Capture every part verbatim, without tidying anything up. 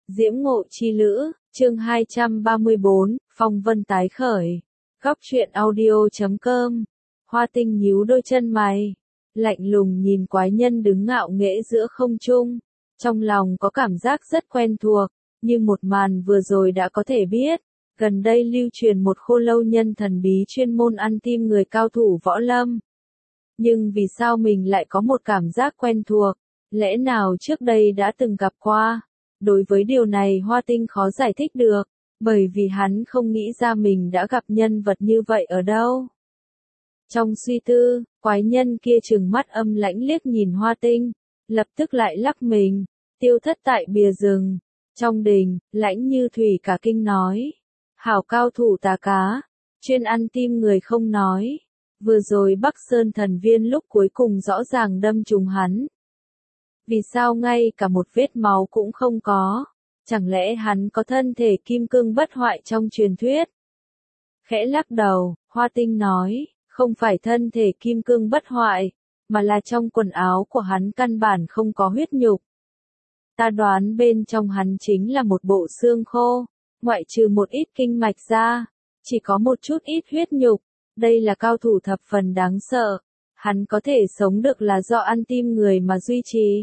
Diễm Ngộ Chi Lữ, chương hai trăm ba mươi bốn, Phong Vân tái khởi. Góc truyện audio chấm com. Hoa Tinh nhíu đôi chân mày, lạnh lùng nhìn quái nhân đứng ngạo nghễ giữa không trung, trong lòng có cảm giác rất quen thuộc, nhưng một màn vừa rồi đã có thể biết, gần đây lưu truyền một khô lâu nhân thần bí chuyên môn ăn tim người cao thủ võ lâm. Nhưng vì sao mình lại có một cảm giác quen thuộc, lẽ nào trước đây đã từng gặp qua? Đối với điều này Hoa Tinh khó giải thích được, bởi vì hắn không nghĩ ra mình đã gặp nhân vật như vậy ở đâu. Trong suy tư, quái nhân kia trừng mắt âm lãnh liếc nhìn Hoa Tinh, lập tức lại lắc mình, tiêu thất tại bìa rừng. Trong đình, Lãnh Như Thủy cả kinh nói, hảo cao thủ tà cá, chuyên ăn tim người không nói. Vừa rồi Bắc Sơn thần viên lúc cuối cùng rõ ràng đâm trúng hắn. Vì sao ngay cả một vết máu cũng không có? Chẳng lẽ hắn có thân thể kim cương bất hoại trong truyền thuyết? Khẽ lắc đầu, Hoa Tinh nói, không phải thân thể kim cương bất hoại, mà là trong quần áo của hắn căn bản không có huyết nhục. Ta đoán bên trong hắn chính là một bộ xương khô, ngoại trừ một ít kinh mạch ra, chỉ có một chút ít huyết nhục. Đây là cao thủ thập phần đáng sợ, hắn có thể sống được là do ăn tim người mà duy trì.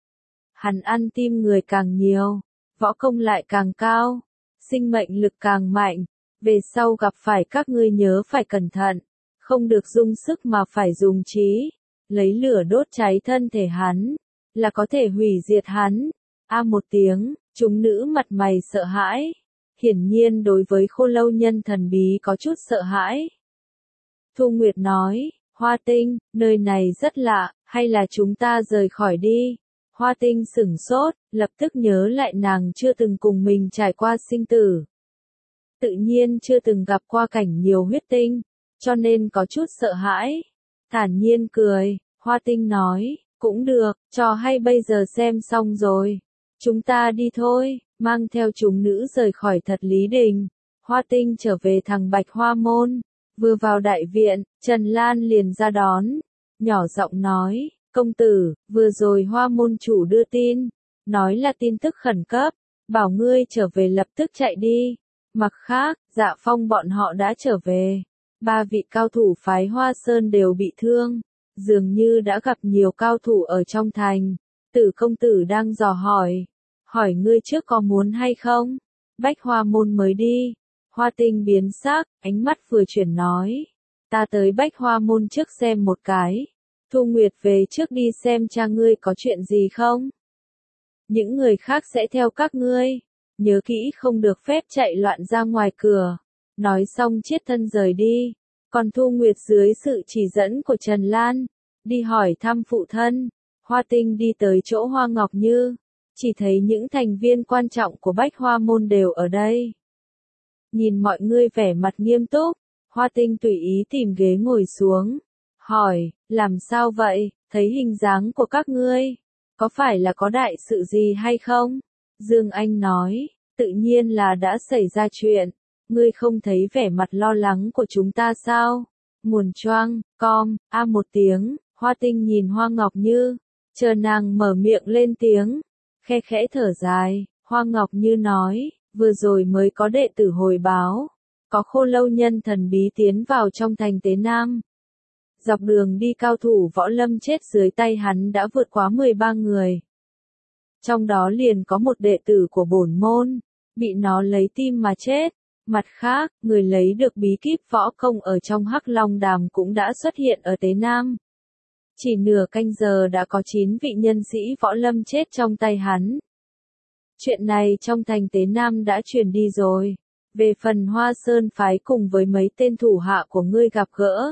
Hắn ăn tim người càng nhiều, võ công lại càng cao, sinh mệnh lực càng mạnh, về sau gặp phải các ngươi nhớ phải cẩn thận, không được dùng sức mà phải dùng trí, lấy lửa đốt cháy thân thể hắn, là có thể hủy diệt hắn. A một tiếng, chúng nữ mặt mày sợ hãi, hiển nhiên đối với khô lâu nhân thần bí có chút sợ hãi. Thu Nguyệt nói, Hoa Tinh, nơi này rất lạ, hay là chúng ta rời khỏi đi? Hoa Tinh sửng sốt, lập tức nhớ lại nàng chưa từng cùng mình trải qua sinh tử. Tự nhiên chưa từng gặp qua cảnh nhiều huyết tinh, cho nên có chút sợ hãi. Thản nhiên cười, Hoa Tinh nói, cũng được, trò hay bây giờ xem xong rồi. Chúng ta đi thôi, mang theo chúng nữ rời khỏi Thật Lý Đình. Hoa Tinh trở về thằng Bạch Hoa Môn. Vừa vào đại viện, Trần Lan liền ra đón, nhỏ giọng nói, công tử, vừa rồi Hoa môn chủ đưa tin, nói là tin tức khẩn cấp, bảo ngươi trở về lập tức chạy đi. Mặt khác, Dạ Phong bọn họ đã trở về, ba vị cao thủ phái Hoa Sơn đều bị thương, dường như đã gặp nhiều cao thủ ở trong thành. Tử công tử đang dò hỏi, hỏi ngươi trước có muốn hay không? Bách Hoa môn mới đi. Hoa Tinh biến sắc, ánh mắt vừa chuyển nói, ta tới Bách Hoa môn trước xem một cái. Thu Nguyệt về trước đi xem cha ngươi có chuyện gì không? Những người khác sẽ theo các ngươi, nhớ kỹ không được phép chạy loạn ra ngoài cửa. Nói xong chiết thân rời đi, còn Thu Nguyệt dưới sự chỉ dẫn của Trần Lan, đi hỏi thăm phụ thân. Hoa Tinh đi tới chỗ Hoa Ngọc Như, chỉ thấy những thành viên quan trọng của Bách Hoa môn đều ở đây. Nhìn mọi người vẻ mặt nghiêm túc, Hoa Tinh tùy ý tìm ghế ngồi xuống, hỏi, làm sao vậy, thấy hình dáng của các ngươi, có phải là có đại sự gì hay không? Dương Anh nói, tự nhiên là đã xảy ra chuyện, ngươi không thấy vẻ mặt lo lắng của chúng ta sao? Nguồn choang, com, a một tiếng, Hoa Tinh nhìn Hoa Ngọc Như, chờ nàng mở miệng lên tiếng, khe khẽ thở dài, Hoa Ngọc Như nói, vừa rồi mới có đệ tử hồi báo, có khô lâu nhân thần bí tiến vào trong thành Tế Nam. Dọc đường đi cao thủ võ lâm chết dưới tay hắn đã vượt quá mười ba người. Trong đó liền có một đệ tử của bổn môn, bị nó lấy tim mà chết. Mặt khác, người lấy được bí kíp võ công ở trong Hắc Long Đàm cũng đã xuất hiện ở Tế Nam. Chỉ nửa canh giờ đã có chín vị nhân sĩ võ lâm chết trong tay hắn. Chuyện này trong thành Tế Nam đã truyền đi rồi. Về phần Hoa Sơn phái cùng với mấy tên thủ hạ của ngươi gặp gỡ.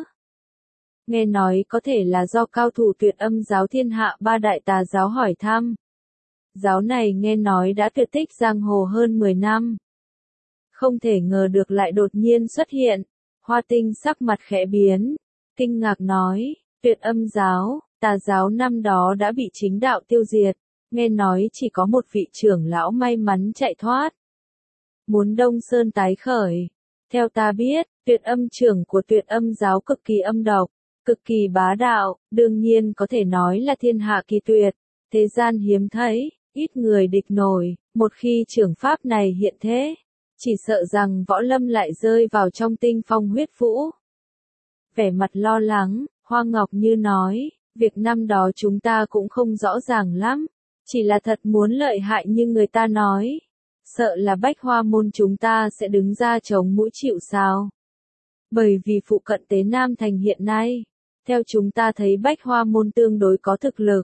Nghe nói có thể là do cao thủ Tuyệt Âm giáo thiên hạ ba đại tà giáo hỏi thăm. Giáo này nghe nói đã tuyệt tích giang hồ hơn mười năm. Không thể ngờ được lại đột nhiên xuất hiện. Hoa Tinh sắc mặt khẽ biến, kinh ngạc nói, Tuyệt Âm giáo, tà giáo năm đó đã bị chính đạo tiêu diệt. Nghe nói chỉ có một vị trưởng lão may mắn chạy thoát. Muốn Đông Sơn tái khởi. Theo ta biết, Tuyệt Âm trưởng của Tuyệt Âm giáo cực kỳ âm độc, cực kỳ bá đạo, đương nhiên có thể nói là thiên hạ kỳ tuyệt, thế gian hiếm thấy, ít người địch nổi, một khi trưởng pháp này hiện thế, chỉ sợ rằng võ lâm lại rơi vào trong tinh phong huyết vũ. Vẻ mặt lo lắng, Hoa Ngọc Như nói, việc năm đó chúng ta cũng không rõ ràng lắm, chỉ là thật muốn lợi hại như người ta nói. Sợ là Bách Hoa môn chúng ta sẽ đứng ra chống mũi chịu sào. Bởi vì phụ cận Tế Nam Thành hiện nay, theo chúng ta thấy Bách Hoa môn tương đối có thực lực,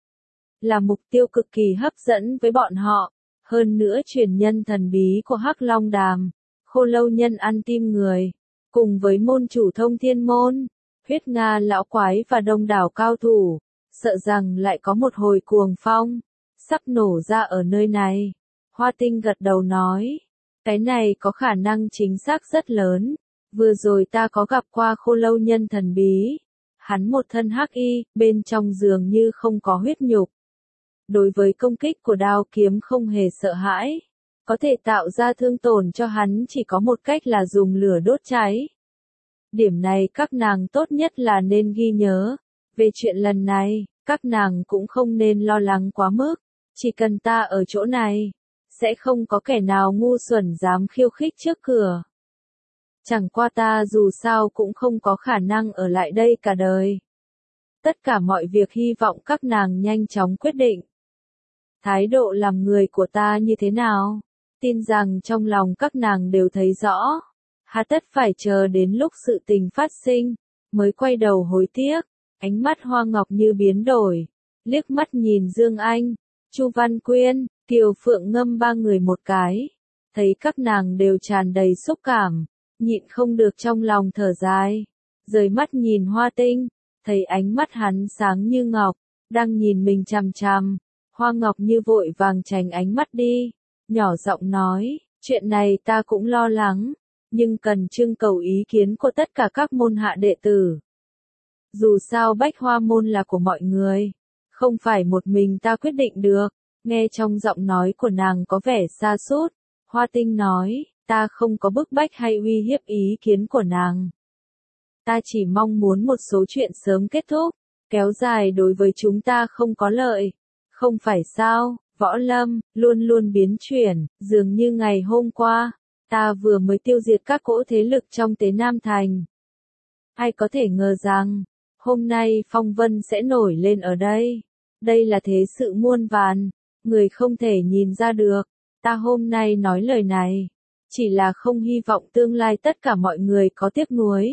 là mục tiêu cực kỳ hấp dẫn với bọn họ. Hơn nữa truyền nhân thần bí của Hắc Long Đàm, Khô Lâu Nhân ăn tim người, cùng với môn chủ Thông Thiên môn, Huyết Nga lão quái và đông đảo cao thủ, sợ rằng lại có một hồi cuồng phong sắp nổ ra ở nơi này. Hoa Tinh gật đầu nói, cái này có khả năng chính xác rất lớn. Vừa rồi ta có gặp qua Khô Lâu Nhân thần bí, hắn một thân hắc y, bên trong dường như không có huyết nhục. Đối với công kích của đao kiếm không hề sợ hãi, có thể tạo ra thương tổn cho hắn chỉ có một cách là dùng lửa đốt cháy. Điểm này các nàng tốt nhất là nên ghi nhớ. Về chuyện lần này, các nàng cũng không nên lo lắng quá mức, chỉ cần ta ở chỗ này, sẽ không có kẻ nào ngu xuẩn dám khiêu khích trước cửa. Chẳng qua ta dù sao cũng không có khả năng ở lại đây cả đời. Tất cả mọi việc hy vọng các nàng nhanh chóng quyết định. Thái độ làm người của ta như thế nào? Tin rằng trong lòng các nàng đều thấy rõ. Hà tất phải chờ đến lúc sự tình phát sinh, mới quay đầu hối tiếc. Ánh mắt Hoa Ngọc Như biến đổi, liếc mắt nhìn Dương Anh, Chu Văn Quyên, Kiều Phượng Ngâm ba người một cái. Thấy các nàng đều tràn đầy xúc cảm, nhịn không được trong lòng thở dài. Rời mắt nhìn Hoa Tinh, thấy ánh mắt hắn sáng như ngọc, đang nhìn mình chằm chằm. Hoa Ngọc Như vội vàng tránh ánh mắt đi, nhỏ giọng nói, chuyện này ta cũng lo lắng, nhưng cần trưng cầu ý kiến của tất cả các môn hạ đệ tử. Dù sao Bách Hoa môn là của mọi người, không phải một mình ta quyết định được. Nghe trong giọng nói của nàng có vẻ xa sút, Hoa Tinh nói, ta không có bức bách hay uy hiếp ý kiến của nàng. Ta chỉ mong muốn một số chuyện sớm kết thúc, kéo dài đối với chúng ta không có lợi. Không phải sao, võ lâm, luôn luôn biến chuyển, dường như ngày hôm qua, ta vừa mới tiêu diệt các cỗ thế lực trong Tế Nam Thành. Ai có thể ngờ rằng, hôm nay phong vân sẽ nổi lên ở đây. Đây là thế sự muôn vàn, người không thể nhìn ra được. Ta hôm nay nói lời này, chỉ là không hy vọng tương lai tất cả mọi người có tiếc nuối.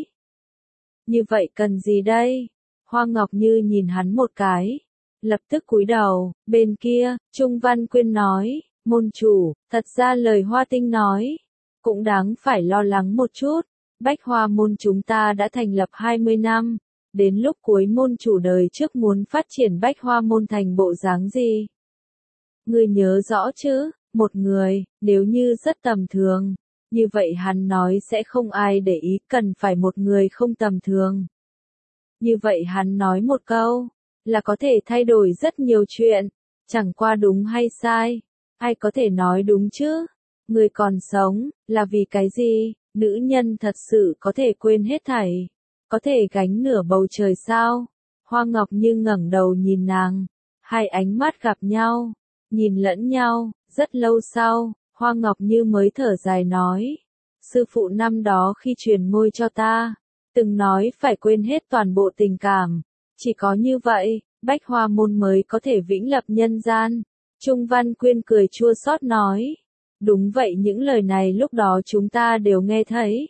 Như vậy cần gì đây? Hoa Ngọc Như nhìn hắn một cái, lập tức cúi đầu. Bên kia, Trung Văn Quyên nói, môn chủ, thật ra lời Hoa Tinh nói, cũng đáng phải lo lắng một chút. Bách Hoa môn chúng ta đã thành lập hai mươi năm, đến lúc cuối môn chủ đời trước muốn phát triển Bách Hoa môn thành bộ dáng gì? Ngươi nhớ rõ chứ, một người, nếu như rất tầm thường, như vậy hắn nói sẽ không ai để ý, cần phải một người không tầm thường. Như vậy hắn nói một câu, là có thể thay đổi rất nhiều chuyện, chẳng qua đúng hay sai, ai có thể nói đúng chứ? Người còn sống, là vì cái gì? Nữ nhân thật sự có thể quên hết thảy, có thể gánh nửa bầu trời sao? Hoa Ngọc Như ngẩng đầu nhìn nàng, hai ánh mắt gặp nhau, nhìn lẫn nhau, rất lâu sau, Hoa Ngọc Như mới thở dài nói, sư phụ năm đó khi truyền ngôi cho ta, từng nói phải quên hết toàn bộ tình cảm, chỉ có như vậy, Bách Hoa môn mới có thể vĩnh lập nhân gian. Trung Văn Quyên cười chua xót nói, đúng vậy, những lời này lúc đó chúng ta đều nghe thấy.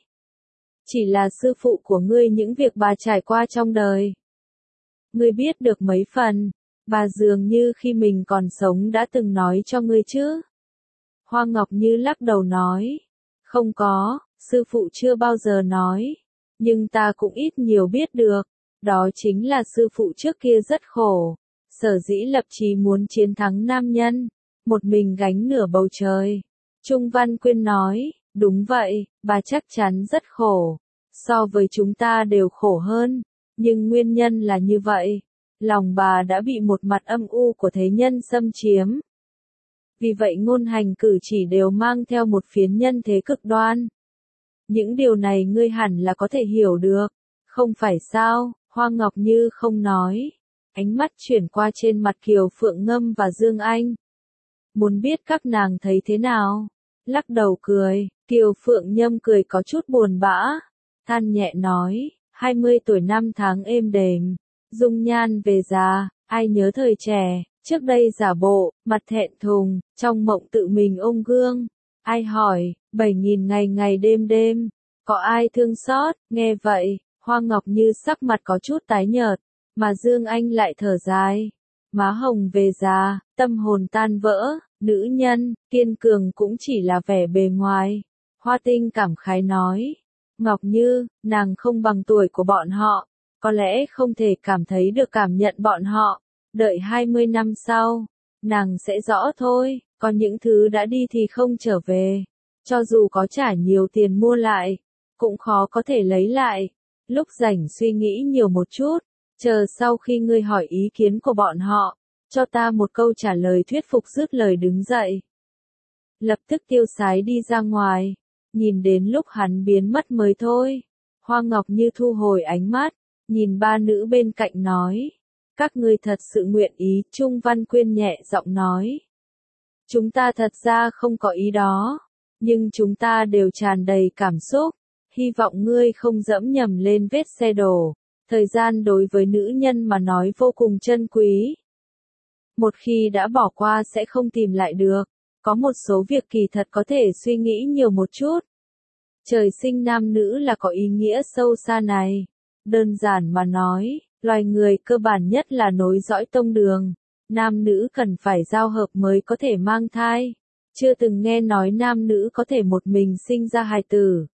Chỉ là sư phụ của ngươi những việc bà trải qua trong đời, ngươi biết được mấy phần, bà dường như khi mình còn sống đã từng nói cho ngươi chứ? Hoa Ngọc Như lắc đầu nói, không có, sư phụ chưa bao giờ nói, nhưng ta cũng ít nhiều biết được, đó chính là sư phụ trước kia rất khổ, sở dĩ lập chí muốn chiến thắng nam nhân, một mình gánh nửa bầu trời. Trung Văn Quyên nói, đúng vậy, bà chắc chắn rất khổ, so với chúng ta đều khổ hơn, nhưng nguyên nhân là như vậy, lòng bà đã bị một mặt âm u của thế nhân xâm chiếm. Vì vậy ngôn hành cử chỉ đều mang theo một phiến nhân thế cực đoan. Những điều này ngươi hẳn là có thể hiểu được, không phải sao? Hoa Ngọc Như không nói, ánh mắt chuyển qua trên mặt Kiều Phượng Ngâm và Dương Anh. muốn biết các nàng thấy thế nào. Lắc đầu cười, Kiều Phượng Nhâm cười có chút buồn bã, than nhẹ nói, hai mươi tuổi năm tháng êm đềm, dung nhan về già, ai nhớ thời trẻ, trước đây giả bộ, mặt thẹn thùng, trong mộng tự mình ôm gương. Ai hỏi, bảy nghìn ngày ngày đêm đêm, có ai thương xót, nghe vậy, Hoa Ngọc Như sắc mặt có chút tái nhợt, mà Dương Anh lại thở dài. Má hồng về già, tâm hồn tan vỡ, nữ nhân, kiên cường cũng chỉ là vẻ bề ngoài. Hoa Tinh cảm khái nói, Ngọc Như, nàng không bằng tuổi của bọn họ, có lẽ không thể cảm thấy được cảm nhận bọn họ, đợi hai mươi năm sau, nàng sẽ rõ thôi, còn những thứ đã đi thì không trở về, cho dù có trả nhiều tiền mua lại, cũng khó có thể lấy lại. Lúc rảnh suy nghĩ nhiều một chút, chờ sau khi ngươi hỏi ý kiến của bọn họ, cho ta một câu trả lời thuyết phục dứt lời đứng dậy. Lập tức tiêu sái đi ra ngoài, nhìn đến lúc hắn biến mất mới thôi. Hoa Ngọc Như thu hồi ánh mắt, nhìn ba nữ bên cạnh nói, các ngươi thật sự nguyện ý, Trung Văn Quyên nhẹ giọng nói. Chúng ta thật ra không có ý đó, nhưng chúng ta đều tràn đầy cảm xúc, hy vọng ngươi không dẫm nhầm lên vết xe đổ. Thời gian đối với nữ nhân mà nói vô cùng chân quý. Một khi đã bỏ qua sẽ không tìm lại được, có một số việc kỳ thật có thể suy nghĩ nhiều một chút. Trời sinh nam nữ là có ý nghĩa sâu xa này. Đơn giản mà nói, loài người cơ bản nhất là nối dõi tông đường. Nam nữ cần phải giao hợp mới có thể mang thai. Chưa từng nghe nói nam nữ có thể một mình sinh ra hài tử.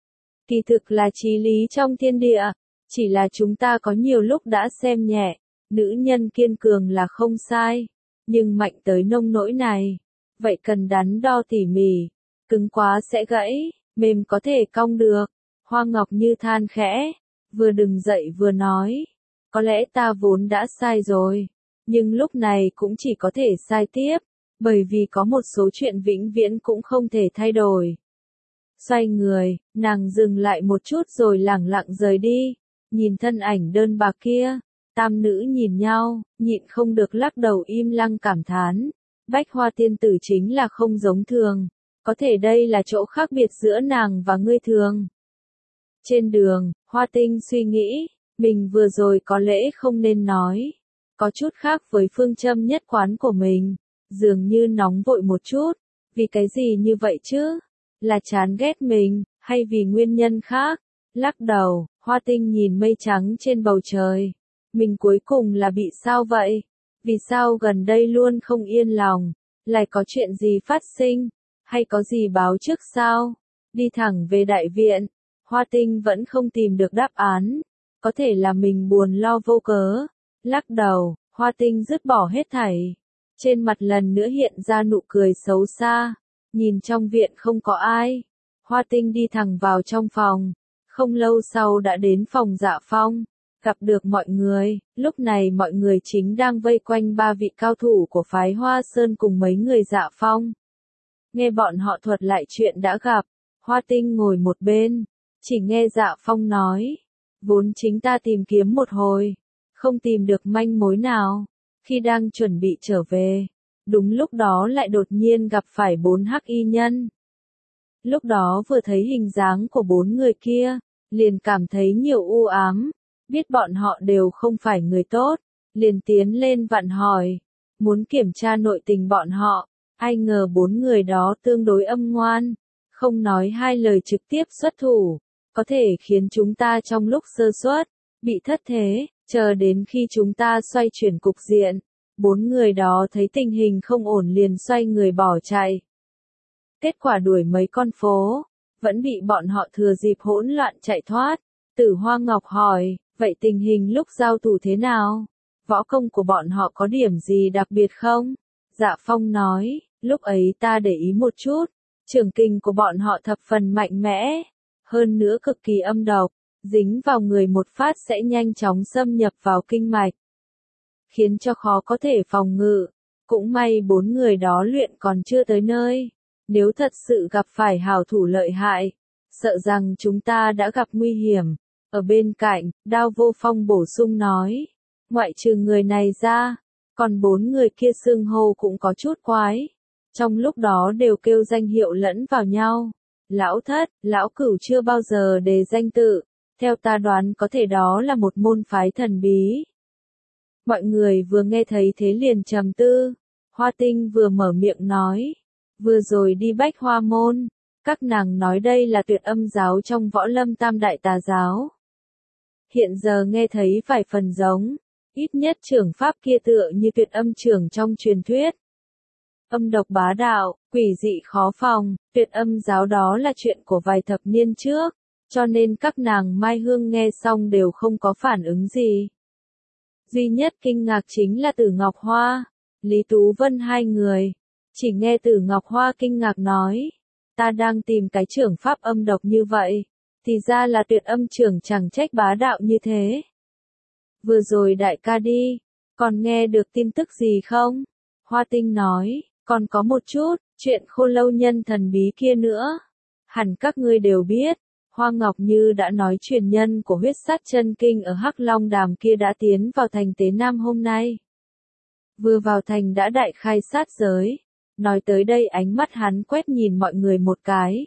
Kỳ thực là chí lý trong thiên địa, chỉ là chúng ta có nhiều lúc đã xem nhẹ. Nữ nhân kiên cường là không sai, nhưng mạnh tới nông nỗi này, vậy cần đắn đo tỉ mỉ, cứng quá sẽ gãy, mềm có thể cong được. Hoa Ngọc Như than khẽ, vừa đứng dậy vừa nói, có lẽ ta vốn đã sai rồi, nhưng lúc này cũng chỉ có thể sai tiếp, bởi vì có một số chuyện vĩnh viễn cũng không thể thay đổi. Xoay người, nàng dừng lại một chút rồi lẳng lặng rời đi, nhìn thân ảnh đơn bạc kia. Tam nữ nhìn nhau, nhịn không được lắc đầu im lặng cảm thán. Bách Hoa tiên tử chính là không giống thường. Có thể đây là chỗ khác biệt giữa nàng và ngươi thường. Trên đường, Hoa Tinh suy nghĩ, mình vừa rồi có lẽ không nên nói. Có chút khác với phương châm nhất quán của mình. Dường như nóng vội một chút. Vì cái gì như vậy chứ? Là chán ghét mình, hay vì nguyên nhân khác? Lắc đầu, Hoa Tinh nhìn mây trắng trên bầu trời. Mình cuối cùng là bị sao vậy? Vì sao gần đây luôn không yên lòng? Lại có chuyện gì phát sinh? Hay có gì báo trước sao? Đi thẳng về đại viện, Hoa Tinh vẫn không tìm được đáp án. Có thể là mình buồn lo vô cớ. Lắc đầu, Hoa Tinh dứt bỏ hết thảy. Trên mặt lần nữa hiện ra nụ cười xấu xa. Nhìn trong viện không có ai. Hoa Tinh đi thẳng vào trong phòng. Không lâu sau đã đến phòng Dạ Phong. Gặp được mọi người, lúc này mọi người chính đang vây quanh ba vị cao thủ của phái Hoa Sơn cùng mấy người Dạ Phong. Nghe bọn họ thuật lại chuyện đã gặp, Hoa Tinh ngồi một bên, chỉ nghe Dạ Phong nói, vốn chính ta tìm kiếm một hồi, không tìm được manh mối nào, khi đang chuẩn bị trở về, đúng lúc đó lại đột nhiên gặp phải bốn hắc y nhân. Lúc đó vừa thấy hình dáng của bốn người kia, liền cảm thấy nhiều u ám. Biết bọn họ đều không phải người tốt, liền tiến lên vặn hỏi, muốn kiểm tra nội tình bọn họ, ai ngờ bốn người đó tương đối âm ngoan, không nói hai lời trực tiếp xuất thủ, có thể khiến chúng ta trong lúc sơ suất, bị thất thế, chờ đến khi chúng ta xoay chuyển cục diện, bốn người đó thấy tình hình không ổn liền xoay người bỏ chạy. Kết quả đuổi mấy con phố, vẫn bị bọn họ thừa dịp hỗn loạn chạy thoát. Tử Hoa Ngọc hỏi, vậy tình hình lúc giao thủ thế nào? Võ công của bọn họ có điểm gì đặc biệt không? Dạ Phong nói, lúc ấy ta để ý một chút, trường kình của bọn họ thập phần mạnh mẽ, hơn nữa cực kỳ âm độc, dính vào người một phát sẽ nhanh chóng xâm nhập vào kinh mạch, khiến cho khó có thể phòng ngự. Cũng may bốn người đó luyện còn chưa tới nơi, nếu thật sự gặp phải hảo thủ lợi hại, sợ rằng chúng ta đã gặp nguy hiểm. Ở bên cạnh, Đao Vô Phong bổ sung nói, ngoại trừ người này ra, còn bốn người kia xưng hô cũng có chút quái. trong lúc đó đều kêu danh hiệu lẫn vào nhau. Lão thất, lão cửu chưa bao giờ đề danh tự, theo ta đoán có thể đó là một môn phái thần bí. Mọi người vừa nghe thấy thế liền trầm tư, Hoa Tinh vừa mở miệng nói, vừa rồi đi Bách Hoa Môn, các nàng nói đây là Tuyệt Âm giáo trong Võ Lâm Tam Đại Tà giáo. Hiện giờ nghe thấy vài phần giống, ít nhất trưởng pháp kia tựa như Tuyệt Âm trưởng trong truyền thuyết. Âm độc bá đạo, quỷ dị khó phòng, Tuyệt Âm giáo đó là chuyện của vài thập niên trước, cho nên các nàng Mai Hương nghe xong đều không có phản ứng gì. Duy nhất kinh ngạc chính là Tử Ngọc Hoa, Lý Tú Vân hai người. Chỉ nghe Tử Ngọc Hoa kinh ngạc nói, ta đang tìm cái trưởng pháp âm độc như vậy, thì ra là Tuyệt Âm trưởng chẳng trách bá đạo như thế. Vừa rồi đại ca đi, còn nghe được tin tức gì không? Hoa Tinh nói, còn có một chút, chuyện Khô Lâu nhân thần bí kia nữa. Hẳn các ngươi đều biết, Hoa Ngọc Như đã nói truyền nhân của huyết sát chân kinh ở Hắc Long Đàm kia đã tiến vào thành Tế Nam hôm nay. Vừa vào thành đã đại khai sát giới. Nói tới đây ánh mắt hắn quét nhìn mọi người một cái.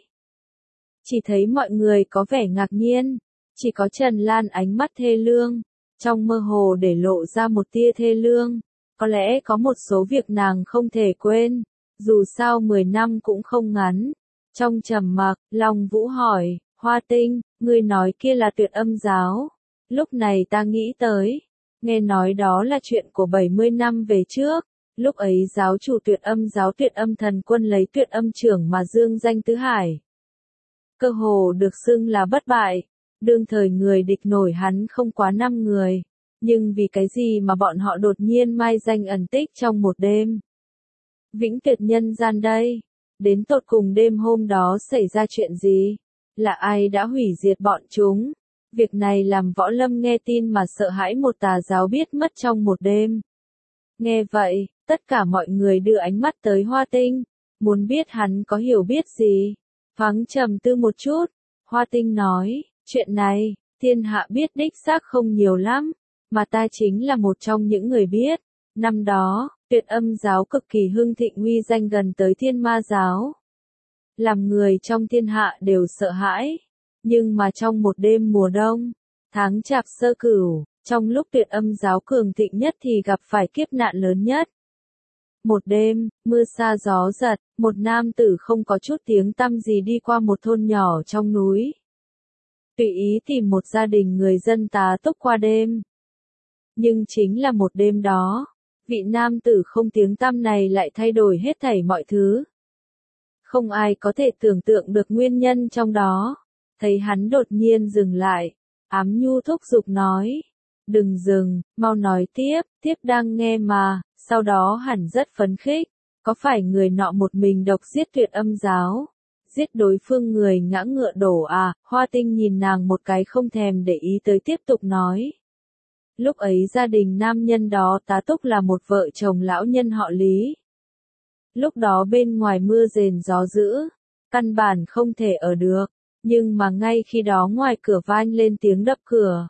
Chỉ thấy mọi người có vẻ ngạc nhiên, chỉ có Trần Lan ánh mắt thê lương, trong mơ hồ để lộ ra một tia thê lương. Có lẽ có một số việc nàng không thể quên, dù sao mười năm cũng không ngắn. Trong trầm mặc, Long Vũ hỏi, Hoa Tinh, ngươi nói kia là Tuyệt Âm giáo. Lúc này ta nghĩ tới, nghe nói đó là chuyện của bảy mươi năm về trước. Lúc ấy giáo chủ Tuyệt Âm giáo Tuyệt Âm thần quân lấy Tuyệt Âm trưởng mà dương danh tứ hải. Cơ hồ được xưng là bất bại, đương thời người địch nổi hắn không quá năm người. Nhưng vì cái gì mà bọn họ đột nhiên mai danh ẩn tích trong một đêm? Vĩnh Tuyệt nhân gian đây, đến tột cùng đêm hôm đó xảy ra chuyện gì? Là ai đã hủy diệt bọn chúng? Việc này làm Võ Lâm nghe tin mà sợ hãi một tà giáo biết mất trong một đêm. Nghe vậy, tất cả mọi người đưa ánh mắt tới Hoa Tinh, muốn biết hắn có hiểu biết gì. Thoáng trầm tư một chút, Hoa Tinh nói, chuyện này, thiên hạ biết đích xác không nhiều lắm, mà ta chính là một trong những người biết. Năm đó, Tuyệt Âm giáo cực kỳ hưng thịnh uy danh gần tới Thiên Ma giáo. Làm người trong thiên hạ đều sợ hãi, nhưng mà trong một đêm mùa đông, tháng Chạp Sơ Cửu, trong lúc Tuyệt Âm giáo cường thịnh nhất thì gặp phải kiếp nạn lớn nhất. Một đêm, mưa sa gió giật, một nam tử không có chút tiếng tăm gì đi qua một thôn nhỏ trong núi. Tùy ý tìm một gia đình người dân tá túc qua đêm. Nhưng chính là một đêm đó, vị nam tử không tiếng tăm này lại thay đổi hết thảy mọi thứ. Không ai có thể tưởng tượng được nguyên nhân trong đó. Thấy hắn đột nhiên dừng lại, Ám Nhu thúc giục nói, đừng dừng, mau nói tiếp, tiếp đang nghe mà. Sau đó hẳn rất phấn khích, có phải người nọ một mình độc giết Tuyệt Âm giáo, giết đối phương người ngã ngựa đổ à? Hoa Tinh nhìn nàng một cái không thèm để ý tới tiếp tục nói. Lúc ấy gia đình nam nhân đó tá túc là một vợ chồng lão nhân họ Lý. Lúc đó bên ngoài mưa rền gió dữ, căn bản không thể ở được, nhưng mà ngay khi đó ngoài cửa vang lên tiếng đập cửa.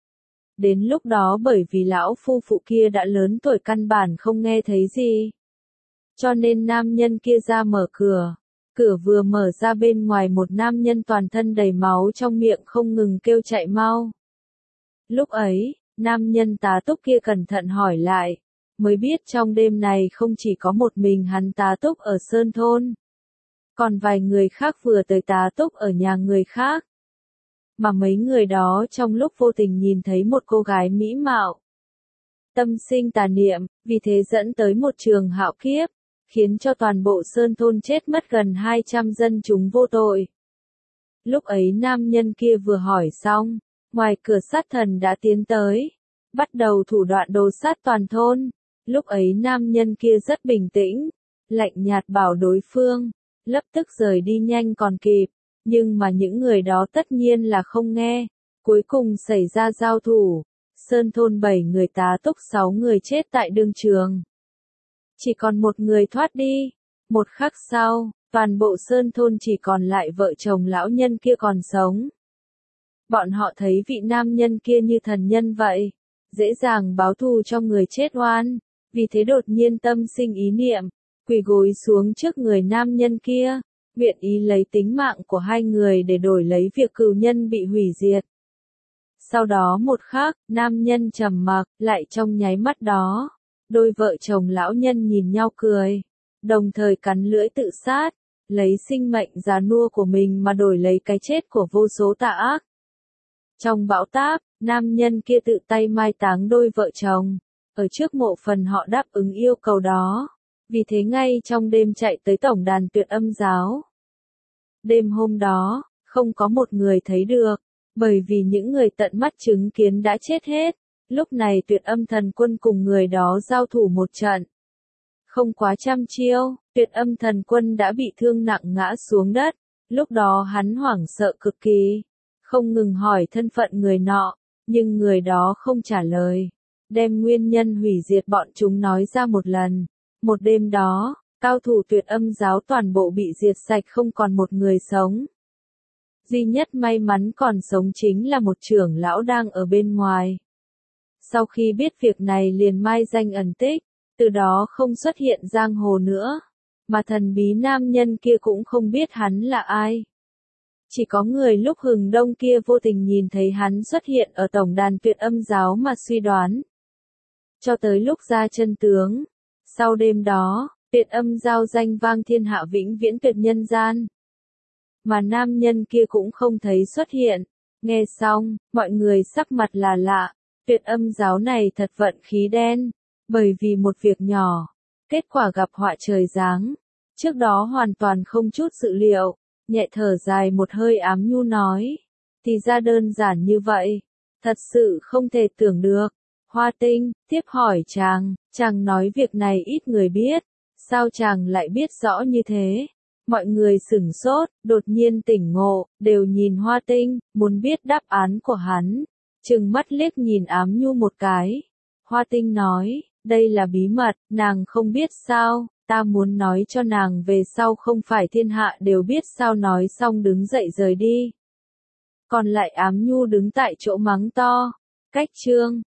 Đến lúc đó bởi vì lão phu phụ kia đã lớn tuổi căn bản không nghe thấy gì. Cho nên nam nhân kia ra mở cửa. Cửa vừa mở ra bên ngoài một nam nhân toàn thân đầy máu trong miệng không ngừng kêu chạy mau. Lúc ấy, nam nhân tá túc kia cẩn thận hỏi lại, mới biết trong đêm này không chỉ có một mình hắn tá túc ở Sơn Thôn. Còn vài người khác vừa tới tá túc ở nhà người khác. Mà mấy người đó trong lúc vô tình nhìn thấy một cô gái mỹ mạo. Tâm sinh tà niệm, vì thế dẫn tới một trường hạo kiếp, khiến cho toàn bộ Sơn Thôn chết mất gần hai trăm dân chúng vô tội. Lúc ấy nam nhân kia vừa hỏi xong, ngoài cửa sát thần đã tiến tới, bắt đầu thủ đoạn đồ sát toàn thôn. Lúc ấy nam nhân kia rất bình tĩnh, lạnh nhạt bảo đối phương, lập tức rời đi nhanh còn kịp. Nhưng mà những người đó tất nhiên là không nghe, cuối cùng xảy ra giao thủ, Sơn Thôn bảy người tá túc sáu người chết tại đương trường. Chỉ còn một người thoát đi, một khắc sau, toàn bộ Sơn Thôn chỉ còn lại vợ chồng lão nhân kia còn sống. Bọn họ thấy vị nam nhân kia như thần nhân vậy, dễ dàng báo thù cho người chết oan, vì thế đột nhiên tâm sinh ý niệm, quỳ gối xuống trước người nam nhân kia, nguyện ý lấy tính mạng của hai người để đổi lấy việc cừu nhân bị hủy diệt. Sau đó một khắc, nam nhân trầm mặc, lại trong nháy mắt đó, đôi vợ chồng lão nhân nhìn nhau cười, đồng thời cắn lưỡi tự sát, lấy sinh mệnh già nua của mình mà đổi lấy cái chết của vô số tà ác. Trong bão táp, nam nhân kia tự tay mai táng đôi vợ chồng, ở trước mộ phần họ đáp ứng yêu cầu đó, vì thế ngay trong đêm chạy tới tổng đàn Tuyệt Âm giáo. Đêm hôm đó, không có một người thấy được, bởi vì những người tận mắt chứng kiến đã chết hết. Lúc này Tuyệt Âm thần quân cùng người đó giao thủ một trận. Không quá trăm chiêu, Tuyệt Âm thần quân đã bị thương nặng ngã xuống đất. Lúc đó hắn hoảng sợ cực kỳ, không ngừng hỏi thân phận người nọ, nhưng người đó không trả lời. Đem nguyên nhân hủy diệt bọn chúng nói ra một lần. Một đêm đó, cao thủ Tuyệt Âm giáo toàn bộ bị diệt sạch, không còn một người sống. Duy nhất may mắn còn sống chính là một trưởng lão đang ở bên ngoài. Sau khi biết việc này liền mai danh ẩn tích, từ đó không xuất hiện giang hồ nữa, mà thần bí nam nhân kia cũng không biết hắn là ai. Chỉ có người lúc hừng đông kia vô tình nhìn thấy hắn xuất hiện ở tổng đàn Tuyệt Âm giáo mà suy đoán. Cho tới lúc ra chân tướng, sau đêm đó, Tuyệt Âm giao danh vang thiên hạ, vĩnh viễn tuyệt nhân gian. Mà nam nhân kia cũng không thấy xuất hiện. Nghe xong, mọi người sắc mặt là lạ. Tuyệt Âm giáo này thật vận khí đen, bởi vì một việc nhỏ, kết quả gặp họa trời giáng. Trước đó hoàn toàn không chút dự liệu, nhẹ thở dài một hơi ám nhu nói. Thì ra đơn giản như vậy, thật sự không thể tưởng được. Hoa Tinh, tiếp hỏi chàng, chàng nói việc này ít người biết, sao chàng lại biết rõ như thế? Mọi người sửng sốt, đột nhiên tỉnh ngộ, đều nhìn Hoa Tinh, muốn biết đáp án của hắn. Trừng mắt liếc nhìn ám nhu một cái. Hoa Tinh nói, đây là bí mật, nàng không biết sao, ta muốn nói cho nàng về sau không phải thiên hạ đều biết sao. Nói xong đứng dậy rời đi. Còn lại ám nhu đứng tại chỗ mắng to, cách chương.